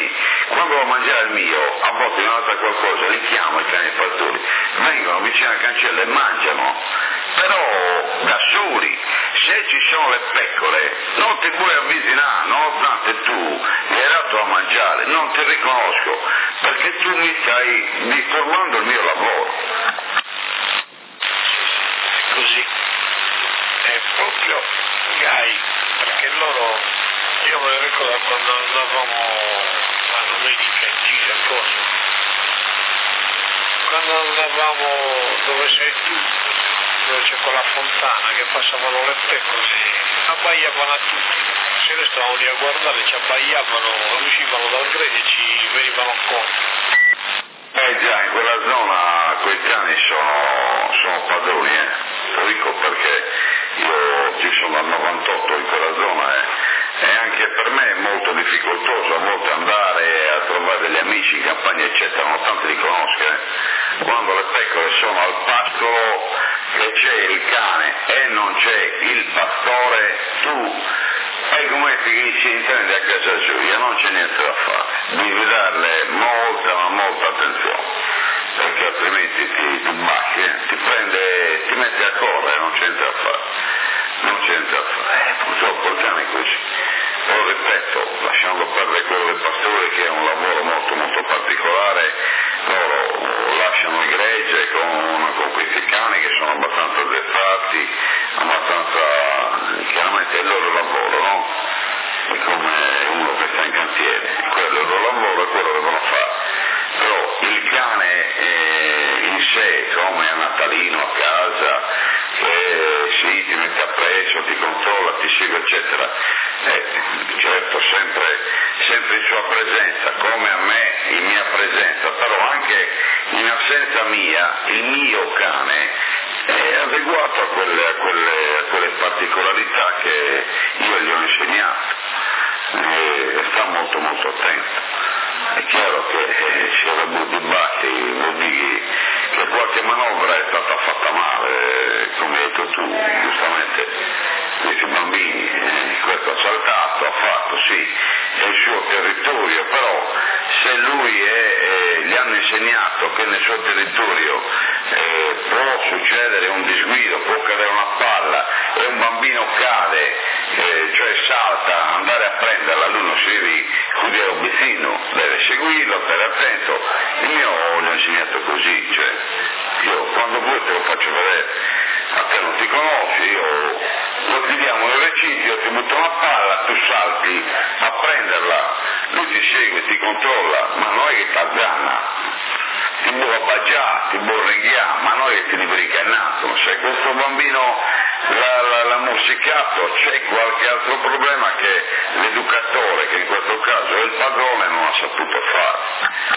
quando va a mangiare il mio, a volte mi nota qualcosa, li chiamo i cani pastori, vengono vicino alla cancella e mangiano, però da soli. Se ci sono le pecore non ti puoi avvicinare, nonostante tu mi hai dato a mangiare, non ti riconosco, perché tu mi stai disturbando il mio lavoro. Così è proprio gai, perché loro, io me lo ricordo quando andavamo a domenica in giro, cosa, quando andavamo dove sei tu, dove c'è quella fontana che passavano le pecore, abbaiavano a tutti, se noi stavamo lì a guardare ci abbaiavano, uscivano dal grede e ci venivano contro. Eh già, in quella zona quei cani sono, sono padroni, eh. Lo dico perché io ci sono dal novantotto in quella zona eh. E anche per me è molto difficoltoso a volte andare a trovare degli amici in campagna eccetera, nonostante li conosca. Eh. Quando le pecore sono al pascolo che c'è il cane e non c'è il pastore, tu è come si intende a casa sua, non c'è niente da fare, devi darle molta ma molta attenzione, perché altrimenti ti, ti bacchi, eh? ti prende, ti mette a correre, non c'è niente da fare, non c'è niente da fare, eh, purtroppo il cane è così. Però ripeto, lasciando perdere quello del pastore che è un lavoro molto molto particolare, loro lasciano il gregge con, con questi cani che sono abbastanza zeppati, abbastanza, chiaramente è il loro lavoro, no? È come uno che sta in cantiere, quello è il loro lavoro e quello devono fare. Però il cane eh, in sé, come a Natalino a casa, che sì, ti mette appresso, ti controlla, ti segue eccetera, eh, certo sempre, sempre in sua presenza, come a me in mia presenza, però anche in assenza mia il mio cane è adeguato a quelle, a quelle, a quelle particolarità che io gli ho insegnato e sta molto molto attento. È chiaro che eh, si era Budibatti, vuol dire che qualche manovra è stata fatta male, come hai detto tu, giustamente, questi bambini, eh, questo ha saltato, ha fatto, sì, è il suo territorio, però se lui è, eh, gli hanno insegnato che nel suo territorio eh, può succedere un disguido, può cadere una palla e un bambino cade, eh, cioè salta, andare a prenderla, lui non si deve chiudere un vicino, deve seguirlo, stare attento. Il mio gli ho insegnato così, cioè io quando vuoi te lo faccio vedere, a te non ti conosci, io lo chiudiamo nel recinto, ti butto una palla, tu salti a prenderla, lui ti segue, ti controlla, ma non è che ti azzanna, ti può abbaggiare, ti può ringhiare, ma non è che ti liberica il naso. Se questo bambino l'ha, l'ha, l'ha morsicato, c'è qualche altro problema che l'educatore, che in questo caso è il padrone, non ha saputo fare.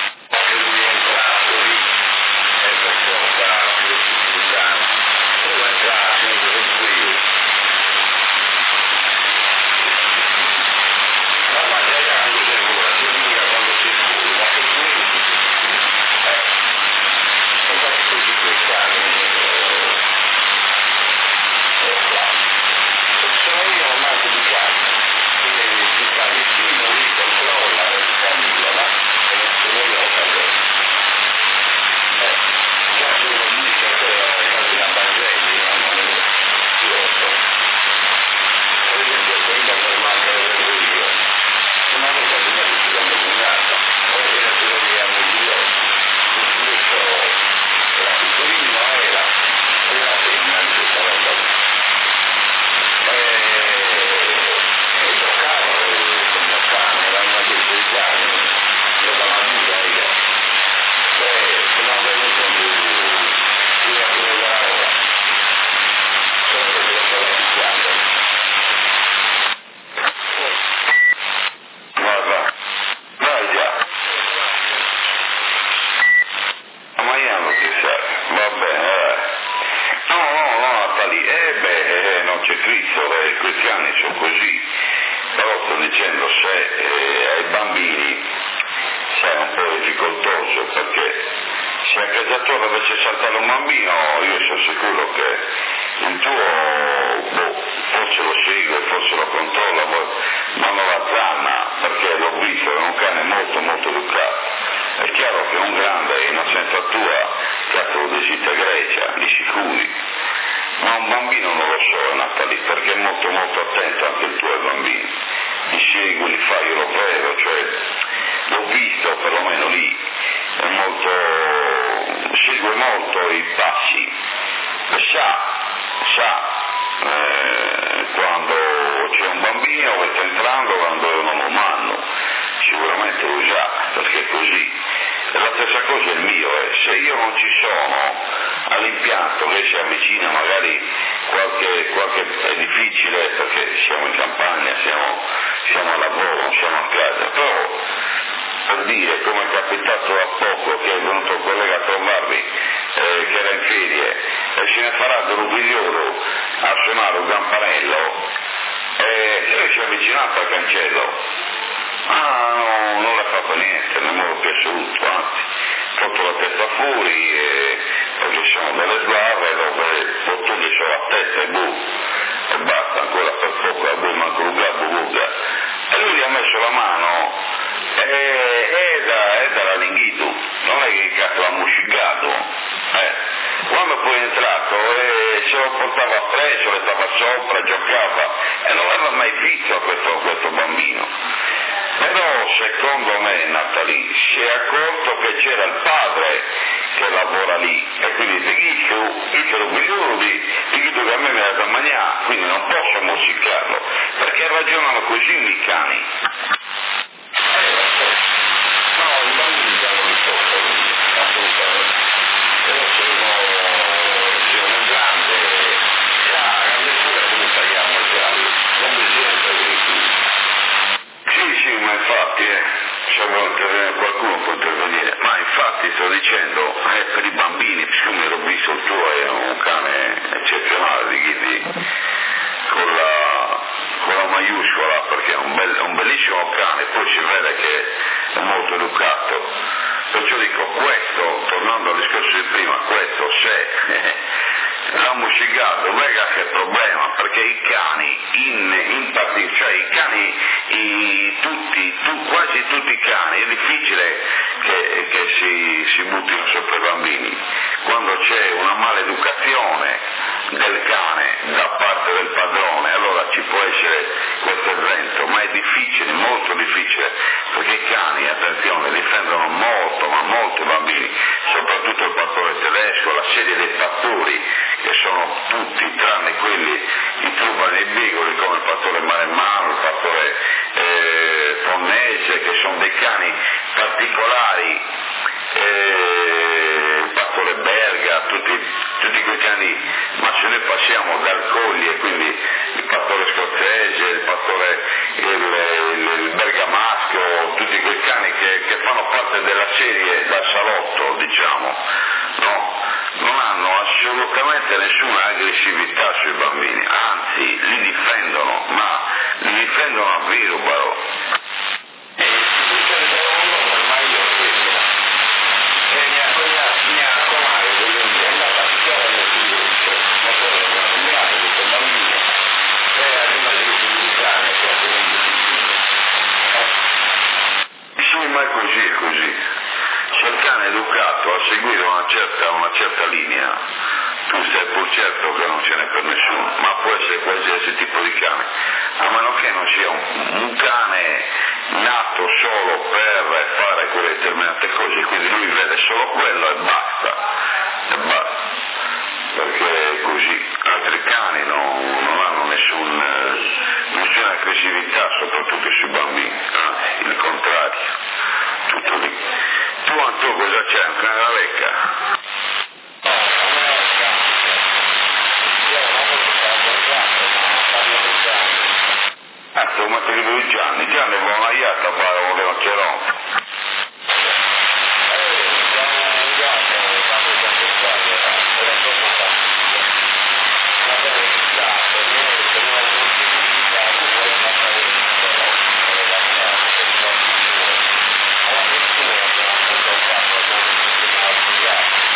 Se a casa tua dovesse saltare un bambino, io sono sicuro che il tuo, boh, forse lo segue, forse lo controlla, ma non la zanna, perché l'ho visto, è un cane molto molto educato. È chiaro che un grande in assenza tua, cazzo desita Grecia, di sicuri, ma un bambino non lo so, è nata lì, perché è molto molto attento anche il tuo ai bambini, li segue, li fa, io lo vedo, cioè l'ho visto perlomeno lì, è molto, segue molto i passi, e sa, sa eh, quando c'è un bambino che sta entrando, quando è un uomo umano, sicuramente lo sa, perché è così. E la stessa cosa è il mio, eh. Se io non ci sono all'impianto che si avvicina magari qualche, qualche è difficile perché siamo in campagna, siamo, siamo a lavoro, non siamo a casa, però per dire, come è capitato da poco che è venuto un collega a trovarmi eh, che era in ferie e se ne farà dell'ubigliolo a suonare un campanello e lei si è avvicinata al cancello. Ah no, non le ha fatto niente, non me lo più assoluto, anzi, sotto la testa fuori, e, perché sono delle sbarre dove bottoni solo a testa e bu, e basta, ancora per poco, a bu manco buga, buga. E lui gli ha messo la mano, e è da, è da Linghito, non è che cazzo l'ha muscicato, eh. Quando poi è entrato e se lo portava preso, le stava sopra, giocava, e non aveva mai visto questo, questo bambino. Però secondo me Natalì si è accorto che c'era il padre che lavora lì e quindi ti dico, io lo migliore di dico che a me mi ha da mangiare, quindi non posso mossicarlo, perché ragionano così i cani. No, i bambini non li posso, assolutamente. Però sono un grande, la grande cura come tagliamo il grande, come sempre di più. Sì, sì, ma infatti, eh, se vuole intervenire qualcuno può intervenire, ma infatti sto dicendo, eh, per i bambini, siccome l'ho visto il tuo è un cane eccezionale di Ghidi, con la, con la maiuscola, perché è un, bel, un bellissimo cane, poi si vede che è molto educato, perciò dico questo, tornando al discorso di prima, questo se l'ha musicato, vega che problema, perché i cani in, in particolare, cioè i cani, i, tutti, tu, quasi tutti i cani, è difficile che, che si, si buttino sopra i bambini, quando c'è una maleducazione del cane da parte del padrone, allora ci può essere questo evento, ma è difficile, molto difficile, perché i cani, attenzione, difendono molto, ma molto i bambini, soprattutto il pastore tedesco, la serie dei pastori, che sono tutti, tranne quelli, i trupani e i bigoli, come il pastore maremmano, il pastore eh, tonnese, che sono dei cani particolari, eh, il pastore belga, tutti, tutti quei cani, ma se noi passiamo dal Colli e quindi il pastore scozzese, il pastore il, il, il bergamasco, tutti quei cani che, che fanno parte della serie da salotto, diciamo, no? Non hanno assolutamente nessuna aggressività sui bambini, anzi li difendono, ma li difendono a virubaro. E succede per un uomo ormai io stesso, e mi ha raccomando, quindi è andata a picchiare nel figlio, ma poi è cambiato questo bambino, e è arrivato di cane, che ha tenuto di sì, ma è così, è così. Se il cane è educato a seguire una certa, una certa linea, tu stai pur certo che non ce n'è per nessuno, ma può essere qualsiasi tipo di cane, a meno che non sia un, un cane nato solo per fare quelle determinate cose, quindi lui vede solo quello e basta, e basta, perché è così. Altri cani non, non hanno nessun, nessuna aggressività, soprattutto sui bambini, anzi il contrario, tutto lì. Tu Anto cosa c'è? Un cane da lecca? No, non è un cane. Io non ho pensato, ma parlo di Gianni. Ah, tu ma te li vuoi Gianni? Gianni vuole una iatta a fare un rinoceronte. Eh, Gianni è un gatto, quando si è pensato, era solo fatto. Ma per il gatto, noi se non è un significato, poi è fatta un alla vettura,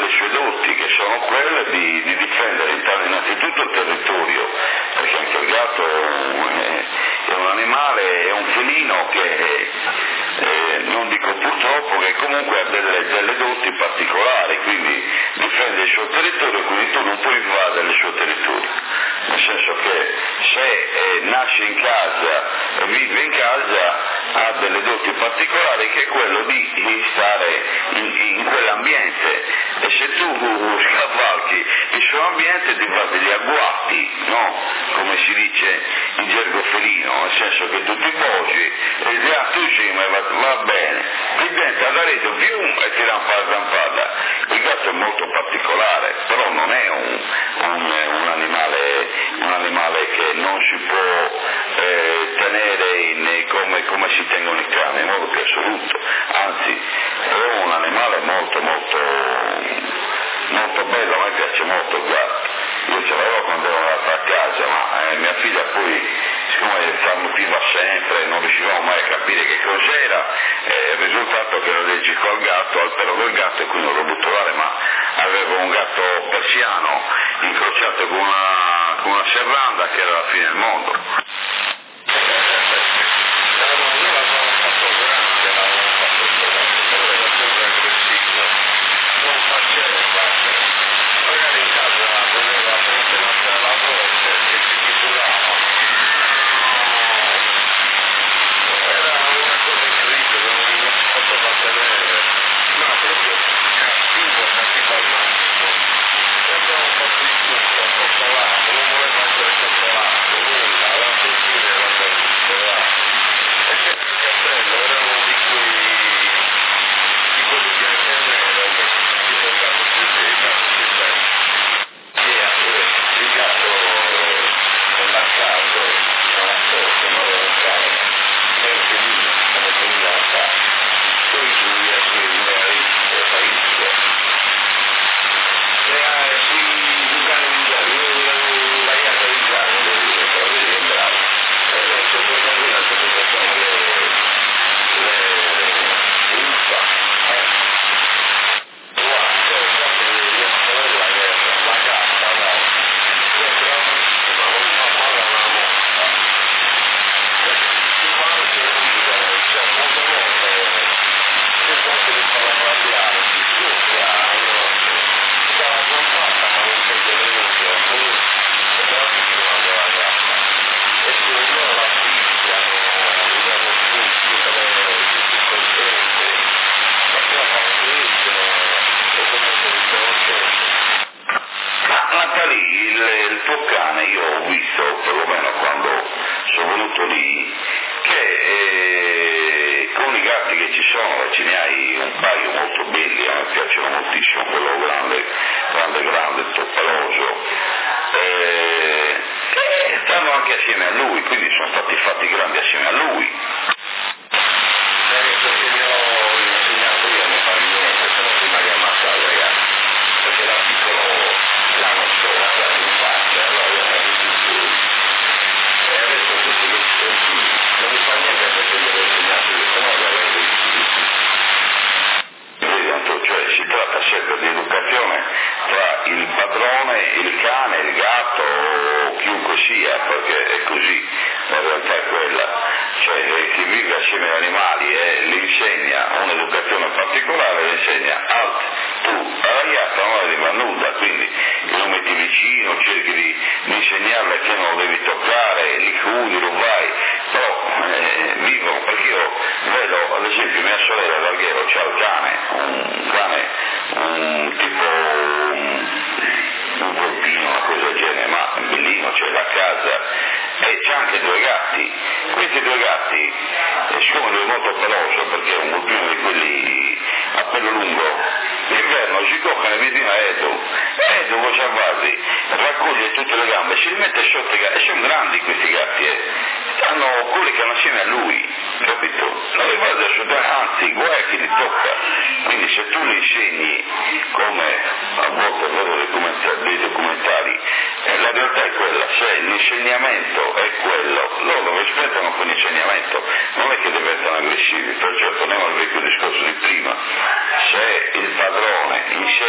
sue doti, che sono quelle di, di difendere innanzitutto il territorio, perché anche il gatto è, è un animale, è un felino che eh, non dico purtroppo, che comunque ha delle, delle doti particolari, quindi difende il suo territorio, quindi tu non puoi invadere il suo territorio, nel senso che se eh, nasce in casa e vive in casa ha delle doti particolari, che è quello di, di stare in, in quell'ambiente, e se tu scavalchi il suo ambiente ti fa degli agguati, no? Come si dice in gergo felino, nel senso che tu ti poggi e dici ah tu sì ma va, va bene, ti dentro la rete più e ti rampa zampata. Il gatto è molto particolare, però non è un, un, un, animale, un animale che non si può eh, tenere in, come, come si tengono i cani, in modo più assoluto, anzi è un animale molto molto molto bello, a me piace molto il gatto. Io ce l'avevo quando ero andato a casa, ma eh, mia figlia poi, siccome starnutiva sempre, non riuscivamo mai a capire che cos'era, eh, il risultato che ero allergico al gatto, al pelo del gatto, e quindi non l'ho buttato via, ma avevo un gatto persiano incrociato con una, con una serranda che era la fine del mondo.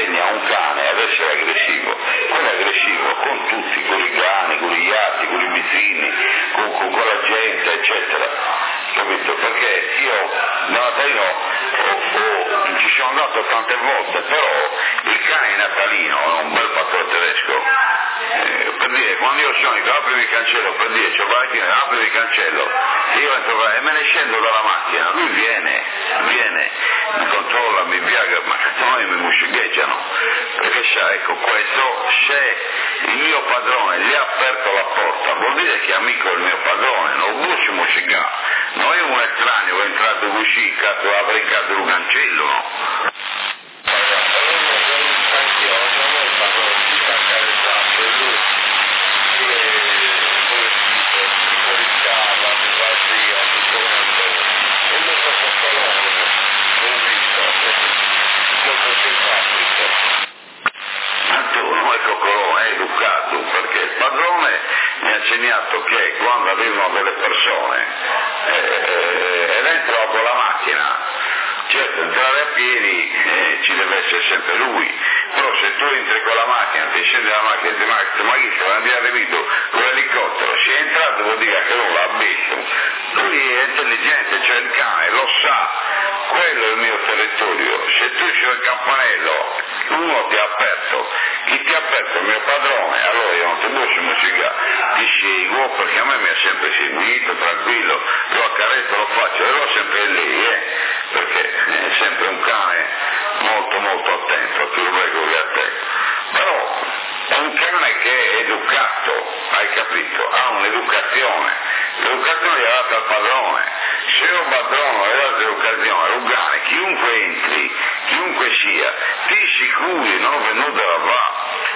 insegna a un cane ad essere aggressivo, quello è aggressivo con tutti, con i cani, con gli gatti, con i vicini, con, con, con la gente, eccetera, capito? Perché io da Natalino oh, oh, ci sono andato tante volte, però il cane natalino è un bel pattone tedesco, eh, per dire, quando io sono, dico aprimi il cancello, per dire, c'ho la macchina, aprimi il cancello, io entro e me ne scendo dalla macchina, lui viene, viene, mi controlla, mi viaga, ma noi mi muscigheggiano, perché sa, ecco, questo, se il mio padrone gli ha aperto la porta, vuol dire che è amico del mio padrone, non lo può muscigare, non è un estraneo che è entrato e uscito, cazzo, apre il cazzo del cancello, no? Mi ha insegnato che quando arrivano delle persone eh, ed entrano con la macchina, certo entrare a piedi eh, ci deve essere sempre lui, però se tu entri con la macchina, ti scendi dalla macchina e ti dici ma chi sta arrivato con l'elicottero, si è entrato vuol dire che non l'ha visto, lui è intelligente, cioè il cane lo sa, quello è il mio territorio, se tu c'è il campanello, uno ti ha aperto, chi ti ha aperto il mio padrone, allora io non ti posso musicare, ti seguo perché a me mi ha sempre seguito, tranquillo, lo accarezzo, lo faccio, e l'ho sempre lì, eh, perché è sempre un cane molto molto attento, più prego che attento, però è un cane che è educato, hai capito, ha un'educazione, l'educazione è data al padrone, se un padrone è data l'educazione, un cane, chiunque entri, chiunque sia, ti sicuri, non venuto da va.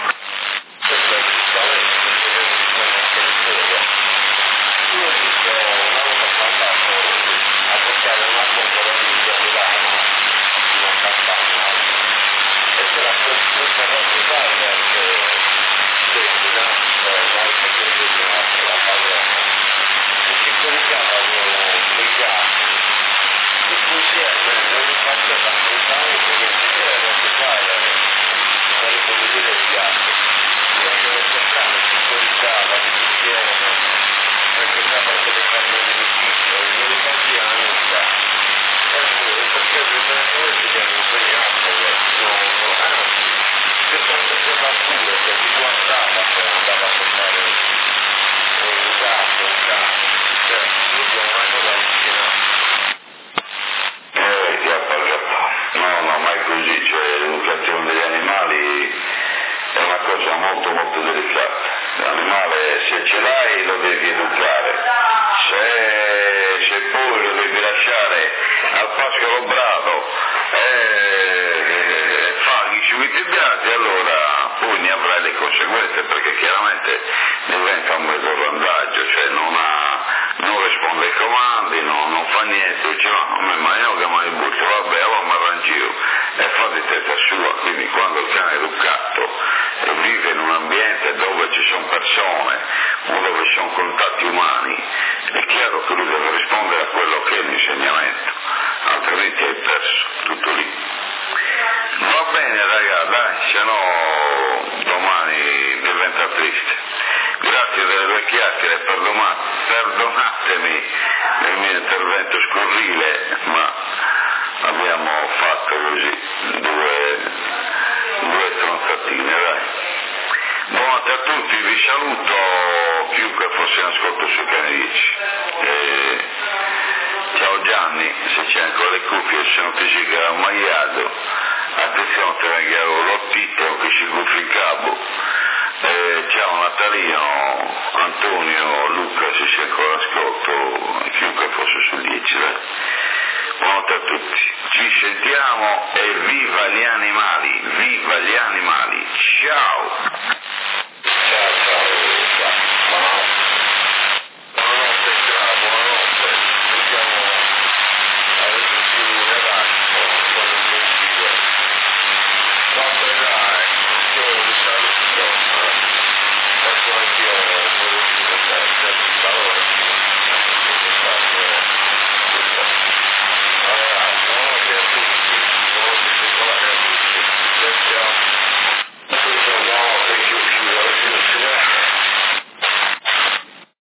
Molto molto delicata, l'animale se ce l'hai lo devi educare, se, se poi lo devi lasciare al pascolo bravo e eh, fa gli subitibiati, allora poi ne avrai le conseguenze, perché chiaramente diventa un mezzo randaggio, cioè non, ha, non risponde ai comandi, non, non fa niente, dice no, ma io che mi butto, vabbè, allora mi arrangio e fa di testa sua, quindi quando il cane è educato e vive in un ambiente dove ci sono persone, dove ci sono contatti umani, è chiaro che lui deve rispondere a quello che è l'insegnamento, altrimenti hai perso tutto lì. Va bene raga, dai, se no domani diventa triste. Grazie delle due chiacchiere, perdonate, perdonatemi il mio intervento scurrile, ma abbiamo fatto così due, due stronzatine, dai. Buonanotte a tutti, vi saluto, chiunque fosse in ascolto su Cane dieci. E ciao Gianni, se c'è ancora le cuffie, se non ti si che ammaiato, attenzione te ne chiaro l'ottito che si cuffia in capo. E ciao Natalino, Antonio, Luca, se c'è ancora ascolto, chiunque fosse su dieci, dai. Buonanotte a tutti, ci sentiamo e viva gli animali, viva gli animali, ciao!